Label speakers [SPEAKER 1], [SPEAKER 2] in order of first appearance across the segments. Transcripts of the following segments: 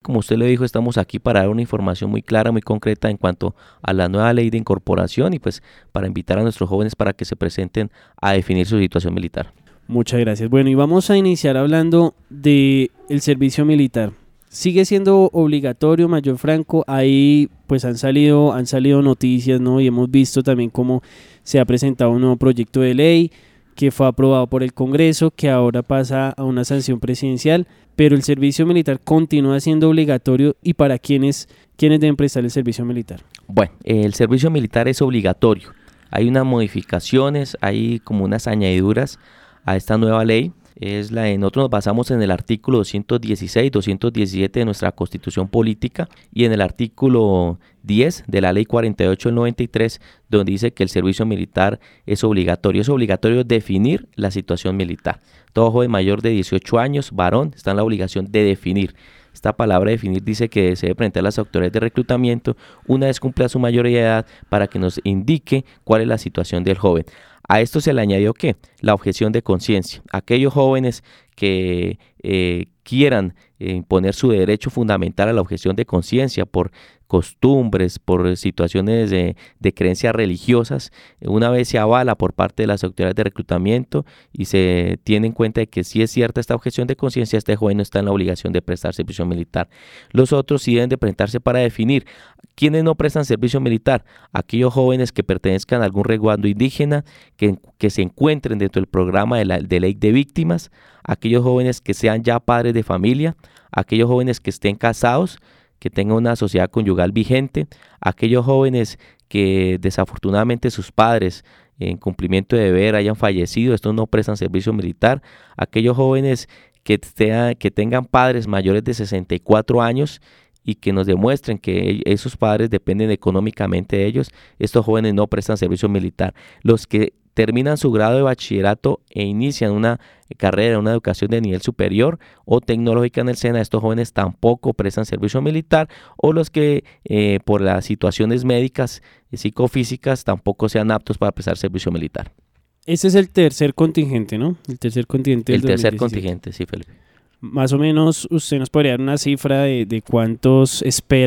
[SPEAKER 1] como usted lo dijo, estamos aquí para dar una información muy clara, muy concreta en cuanto a la nueva ley de incorporación y pues para invitar a nuestros jóvenes para que se presenten a definir su situación militar.
[SPEAKER 2] Muchas gracias. Bueno, y vamos a iniciar hablando del servicio militar. Sigue siendo obligatorio, Mayor Franco. Ahí pues han salido noticias, ¿no? Y hemos visto también cómo se ha presentado un nuevo proyecto de ley que fue aprobado por el Congreso, que ahora pasa a una sanción presidencial, pero el servicio militar continúa siendo obligatorio. ¿Y para quiénes deben prestar el servicio militar?
[SPEAKER 1] Bueno, el servicio militar es obligatorio. Hay unas modificaciones, hay como unas añadiduras a esta nueva ley. Nosotros nos basamos en el artículo 216, 217 de nuestra Constitución Política y en el artículo 10 de la Ley 48 del 93, donde dice que el servicio militar es obligatorio. Es obligatorio definir la situación militar. Todo joven mayor de 18 años, varón, está en la obligación de definir. Esta palabra definir dice que se debe presentar a las autoridades de reclutamiento una vez cumpla su mayoría de edad para que nos indique cuál es la situación del joven. A esto se le añadió ¿qué? La objeción de conciencia. Aquellos jóvenes que quieran imponer su derecho fundamental a la objeción de conciencia por costumbres, por situaciones de creencias religiosas, una vez se avala por parte de las autoridades de reclutamiento y se tiene en cuenta de que si es cierta esta objeción de conciencia, este joven no está en la obligación de prestar servicio militar. Los otros sí deben de presentarse para definir quiénes no prestan servicio militar: aquellos jóvenes que pertenezcan a algún resguardo indígena, que se encuentren dentro del programa de ley de víctimas, aquellos jóvenes que sean ya padres de familia, aquellos jóvenes que estén casados, que tengan una sociedad conyugal vigente, aquellos jóvenes que desafortunadamente sus padres en cumplimiento de deber hayan fallecido, estos no prestan servicio militar, aquellos jóvenes que tengan padres mayores de 64 años y que nos demuestren que esos padres dependen económicamente de ellos, estos jóvenes no prestan servicio militar. Los que terminan su grado de bachillerato e inician una carrera, una educación de nivel superior o tecnológica en el SENA, estos jóvenes tampoco prestan servicio militar, o los que por las situaciones médicas y psicofísicas tampoco sean aptos para prestar servicio militar.
[SPEAKER 2] Ese es el tercer contingente, ¿no? El tercer contingente del 2017.
[SPEAKER 1] El tercer contingente, sí, Felipe.
[SPEAKER 2] Más o menos, usted nos podría dar una cifra de cuántos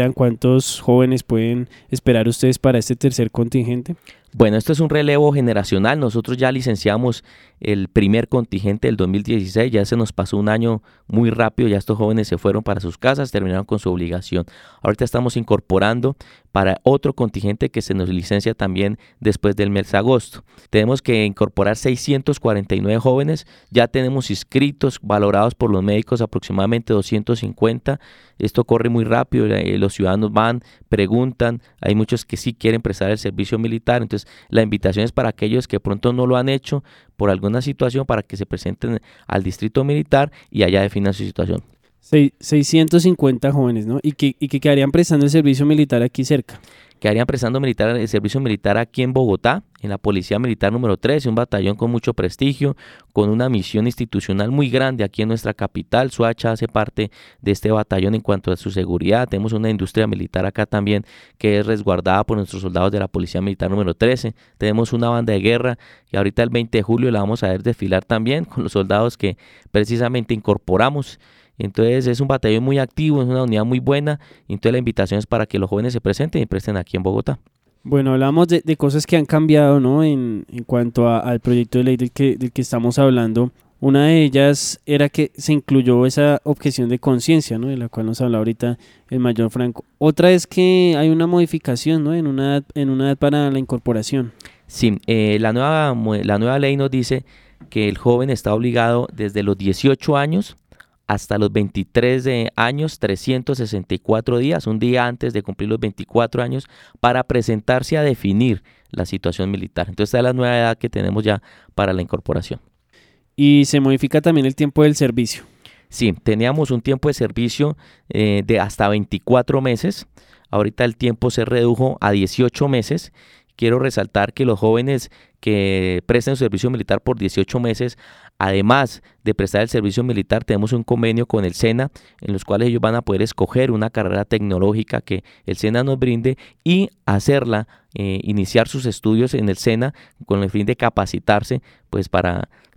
[SPEAKER 2] jóvenes pueden esperar ustedes para este tercer contingente.
[SPEAKER 1] Bueno, esto es un relevo generacional. Nosotros ya licenciamos el primer contingente del 2016, ya se nos pasó un año muy rápido, ya estos jóvenes se fueron para sus casas, terminaron con su obligación. Ahorita estamos incorporando para otro contingente que se nos licencia también después del mes de agosto. Tenemos que incorporar 649 jóvenes, ya tenemos inscritos, valorados por los médicos aproximadamente 250. Esto corre muy rápido, los ciudadanos van, preguntan, hay muchos que sí quieren prestar el servicio militar, entonces la invitación es para aquellos que pronto no lo han hecho por alguna situación para que se presenten al distrito militar y allá definan su situación.
[SPEAKER 2] 650 jóvenes, ¿no? Y que quedarían prestando el servicio militar aquí cerca.
[SPEAKER 1] Quedarían prestando el servicio militar aquí en Bogotá, en la Policía Militar número 13, un batallón con mucho prestigio, con una misión institucional muy grande aquí en nuestra capital. Soacha hace parte de este batallón en cuanto a su seguridad. Tenemos una industria militar acá también que es resguardada por nuestros soldados de la Policía Militar número 13. Tenemos una banda de guerra y ahorita el 20 de julio la vamos a ver desfilar también con los soldados que precisamente incorporamos. Entonces es un batallón muy activo, es una unidad muy buena, y entonces la invitación es para que los jóvenes se presenten y presten aquí en Bogotá.
[SPEAKER 2] Bueno, hablamos de cosas que han cambiado, ¿no? En cuanto al proyecto de ley del que estamos hablando. Una de ellas era que se incluyó esa objeción de conciencia, ¿no? De la cual nos habla ahorita el Mayor Franco. Otra es que hay una modificación, ¿no? En una edad para la incorporación.
[SPEAKER 1] Sí, la nueva ley nos dice que el joven está obligado desde los 18 años hasta los 23 años, 364 días, un día antes de cumplir los 24 años, para presentarse a definir la situación militar. Entonces, esta es la nueva edad que tenemos ya para la incorporación.
[SPEAKER 2] Y se modifica también el tiempo del servicio.
[SPEAKER 1] Sí, teníamos un tiempo de servicio de hasta 24 meses. Ahorita el tiempo se redujo a 18 meses. Quiero resaltar que los jóvenes que presten su servicio militar por 18 meses, además de prestar el servicio militar, tenemos un convenio con el SENA, en los cuales ellos van a poder escoger una carrera tecnológica que el SENA nos brinde y hacerla, iniciar sus estudios en el SENA con el fin de capacitarse pues para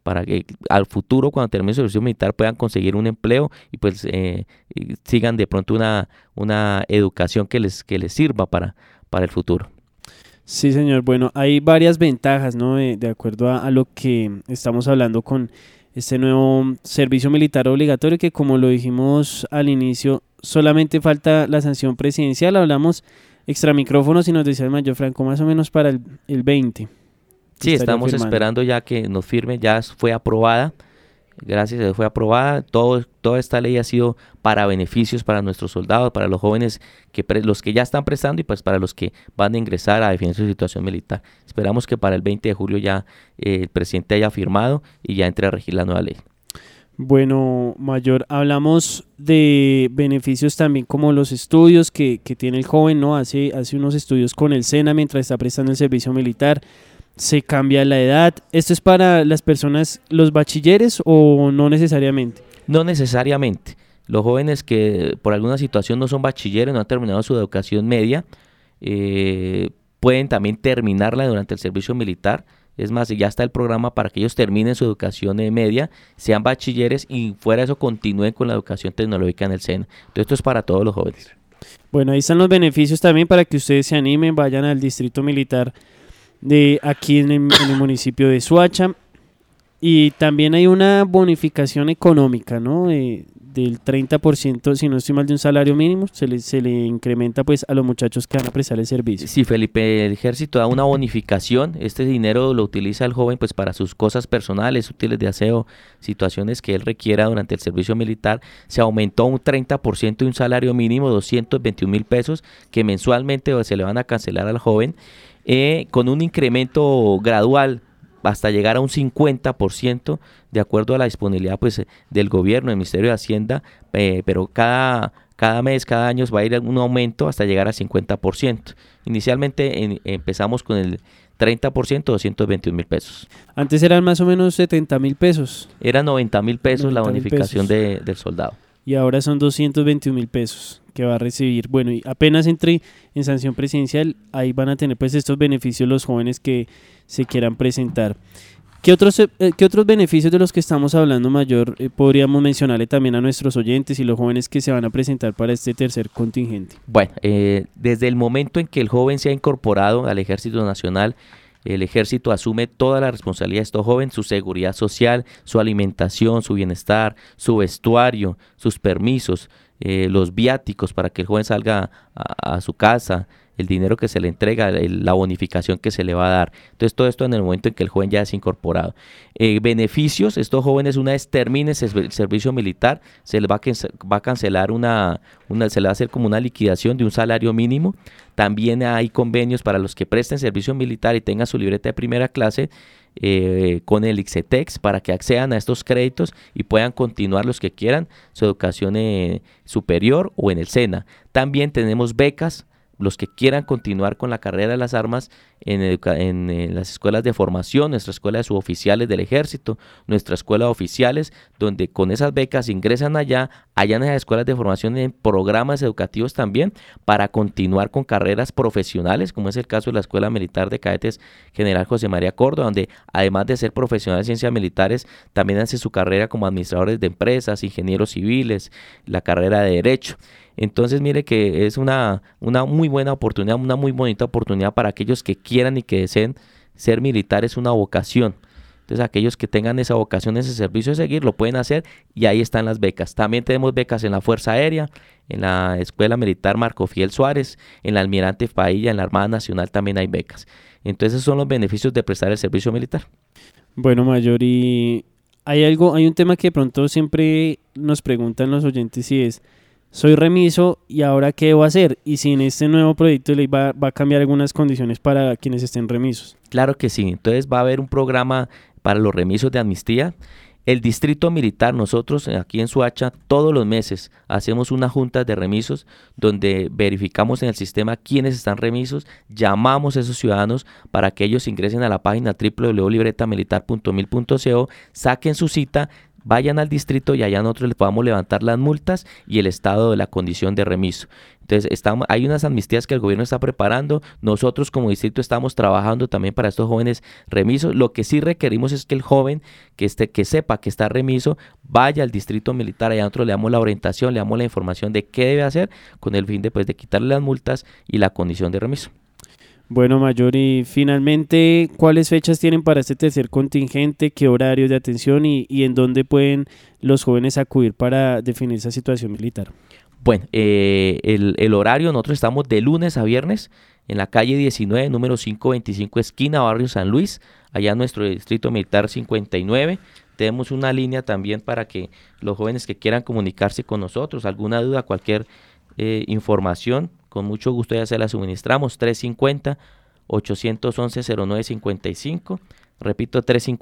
[SPEAKER 1] para que al futuro, cuando termine su servicio militar, puedan conseguir un empleo y pues y sigan de pronto una educación que les sirva para el futuro.
[SPEAKER 2] Sí, señor. Bueno, hay varias ventajas, ¿no? De acuerdo a lo que estamos hablando con este nuevo servicio militar obligatorio, que como lo dijimos al inicio, solamente falta la sanción presidencial. Hablamos extra micrófonos y nos decía el mayor Franco más o menos para el 20.
[SPEAKER 1] Sí, estamos esperando ya que nos firme, ya fue aprobada, gracias a Dios fue aprobada. Toda esta ley ha sido para beneficios para nuestros soldados, para los jóvenes, los que ya están prestando y pues para los que van a ingresar a definir su situación militar. Esperamos que para el 20 de julio ya el presidente haya firmado y ya entre a regir la nueva ley.
[SPEAKER 2] Bueno, mayor, hablamos de beneficios también como los estudios que tiene el joven, ¿no? Hace unos estudios con el SENA mientras está prestando el servicio militar. ¿Se cambia la edad? ¿Esto es para las personas, los bachilleres o no necesariamente?
[SPEAKER 1] No necesariamente. Los jóvenes que por alguna situación no son bachilleres, no han terminado su educación media, pueden también terminarla durante el servicio militar. Es más, ya está el programa para que ellos terminen su educación media, sean bachilleres y fuera de eso continúen con la educación tecnológica en el SENA. Entonces esto es para todos los jóvenes.
[SPEAKER 2] Bueno, ahí están los beneficios también para que ustedes se animen, vayan al distrito militar de aquí en el municipio de Soacha. Y también hay una bonificación económica, ¿no? Del 30%, si no estoy mal, de un salario mínimo, se le incrementa pues a los muchachos que van a prestar el servicio.
[SPEAKER 1] Sí, Felipe, el ejército da una bonificación. Este dinero lo utiliza el joven pues para sus cosas personales, útiles de aseo, situaciones que él requiera durante el servicio militar. Se aumentó un 30% de un salario mínimo, 221,000 pesos, que mensualmente se le van a cancelar al joven, con un incremento gradual hasta llegar a un 50% de acuerdo a la disponibilidad pues del gobierno, del Ministerio de Hacienda, pero cada mes, cada año va a ir un aumento hasta llegar al 50%. Inicialmente empezamos con el 30%, 221,000 pesos.
[SPEAKER 2] Antes eran más o menos 70,000 pesos.
[SPEAKER 1] Era 90,000 pesos la bonificación del soldado.
[SPEAKER 2] Y ahora son 221,000 pesos que va a recibir. Bueno, y apenas entre en sanción presidencial, ahí van a tener pues estos beneficios los jóvenes que se quieran presentar. ¿Qué otros beneficios de los que estamos hablando, mayor, podríamos mencionarle también a nuestros oyentes y los jóvenes que se van a presentar para este tercer contingente?
[SPEAKER 1] Bueno, desde el momento en que el joven se ha incorporado al Ejército Nacional, el ejército asume toda la responsabilidad de estos jóvenes, su seguridad social, su alimentación, su bienestar, su vestuario, sus permisos, los viáticos para que el joven salga a su casa, el dinero que se le entrega, la bonificación que se le va a dar. Entonces todo esto en el momento en que el joven ya es incorporado. Beneficios, estos jóvenes una vez termine el servicio militar, se les va a cancelar se le va a hacer como una liquidación de un salario mínimo. También hay convenios para los que presten servicio militar y tengan su libreta de primera clase con el ICETEX para que accedan a estos créditos y puedan continuar los que quieran su educación superior o en el SENA. También tenemos becas. Los que quieran continuar con la carrera de las armas en las escuelas de formación, nuestra escuela de suboficiales del ejército, nuestra escuela de oficiales, donde con esas becas ingresan allá en esas escuelas de formación en programas educativos también para continuar con carreras profesionales, como es el caso de la Escuela Militar de Cadetes General José María Córdoba, donde además de ser profesionales de ciencias militares, también hace su carrera como administradores de empresas, ingenieros civiles, la carrera de Derecho. Entonces mire que es una muy buena oportunidad, una muy bonita oportunidad para aquellos que quieran y que deseen ser militares, una vocación. Entonces aquellos que tengan esa vocación, ese servicio de seguir, lo pueden hacer y ahí están las becas. También tenemos becas en la Fuerza Aérea, en la Escuela Militar Marco Fiel Suárez, en la Almirante Padilla, en la Armada Nacional también hay becas. Entonces esos son los beneficios de prestar el servicio militar.
[SPEAKER 2] Bueno, mayor, y hay un tema que de pronto siempre nos preguntan los oyentes y es: soy remiso y ahora ¿qué debo hacer? Y si en este nuevo proyecto de ley va a cambiar algunas condiciones para quienes estén remisos.
[SPEAKER 1] Claro que sí, entonces va a haber un programa para los remisos de amnistía. El distrito militar, nosotros aquí en Soacha, todos los meses hacemos una junta de remisos donde verificamos en el sistema quiénes están remisos, llamamos a esos ciudadanos para que ellos ingresen a la página www.libretamilitar.mil.co, saquen su cita, vayan al distrito y allá nosotros les podamos levantar las multas y el estado de la condición de remiso. Entonces hay unas amnistías que el gobierno está preparando, nosotros como distrito estamos trabajando también para estos jóvenes remisos. Lo que sí requerimos es que el joven que sepa que está remiso vaya al distrito militar, allá nosotros le damos la orientación, le damos la información de qué debe hacer con el fin de quitarle las multas y la condición de remiso.
[SPEAKER 2] Bueno, Mayor, y finalmente, ¿cuáles fechas tienen para este tercer contingente? ¿Qué horarios de atención y en dónde pueden los jóvenes acudir para definir esa situación militar?
[SPEAKER 1] Bueno, el horario, nosotros estamos de lunes a viernes en la calle 19, número 525, esquina Barrio San Luis, allá en nuestro distrito militar 59. Tenemos una línea también para que los jóvenes que quieran comunicarse con nosotros, alguna duda, cualquier información, con mucho gusto ya se la suministramos, 350-811-0955. Repito,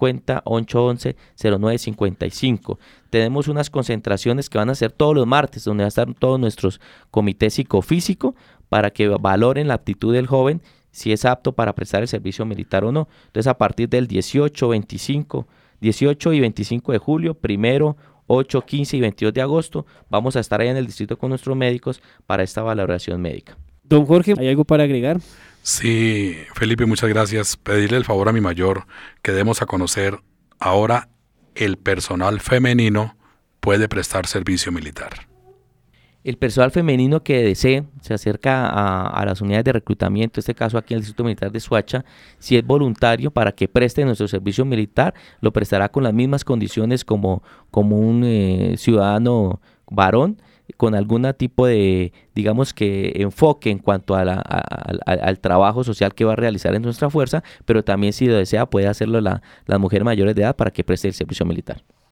[SPEAKER 1] 350-811-0955. Tenemos unas concentraciones que van a ser todos los martes, donde van a estar todos nuestros comités psicofísico para que valoren la aptitud del joven, si es apto para prestar el servicio militar o no. Entonces, a partir del 18 y 25 de julio, 1, 8, 15 y 22 de agosto, vamos a estar allá en el distrito con nuestros médicos para esta valoración médica.
[SPEAKER 2] Don Jorge, ¿hay algo para agregar?
[SPEAKER 3] Sí, Felipe, muchas gracias. Pedirle el favor a mi mayor que demos a conocer ahora el personal femenino puede prestar servicio militar.
[SPEAKER 1] El personal femenino que desee se acerca a las unidades de reclutamiento, en este caso aquí en el Distrito Militar de Soacha, si es voluntario para que preste nuestro servicio militar, lo prestará con las mismas condiciones como un ciudadano varón, con algún tipo de, digamos que enfoque en cuanto al trabajo social que va a realizar en nuestra fuerza, pero también si lo desea puede hacerlo las mujeres mayores de edad para que preste el servicio militar.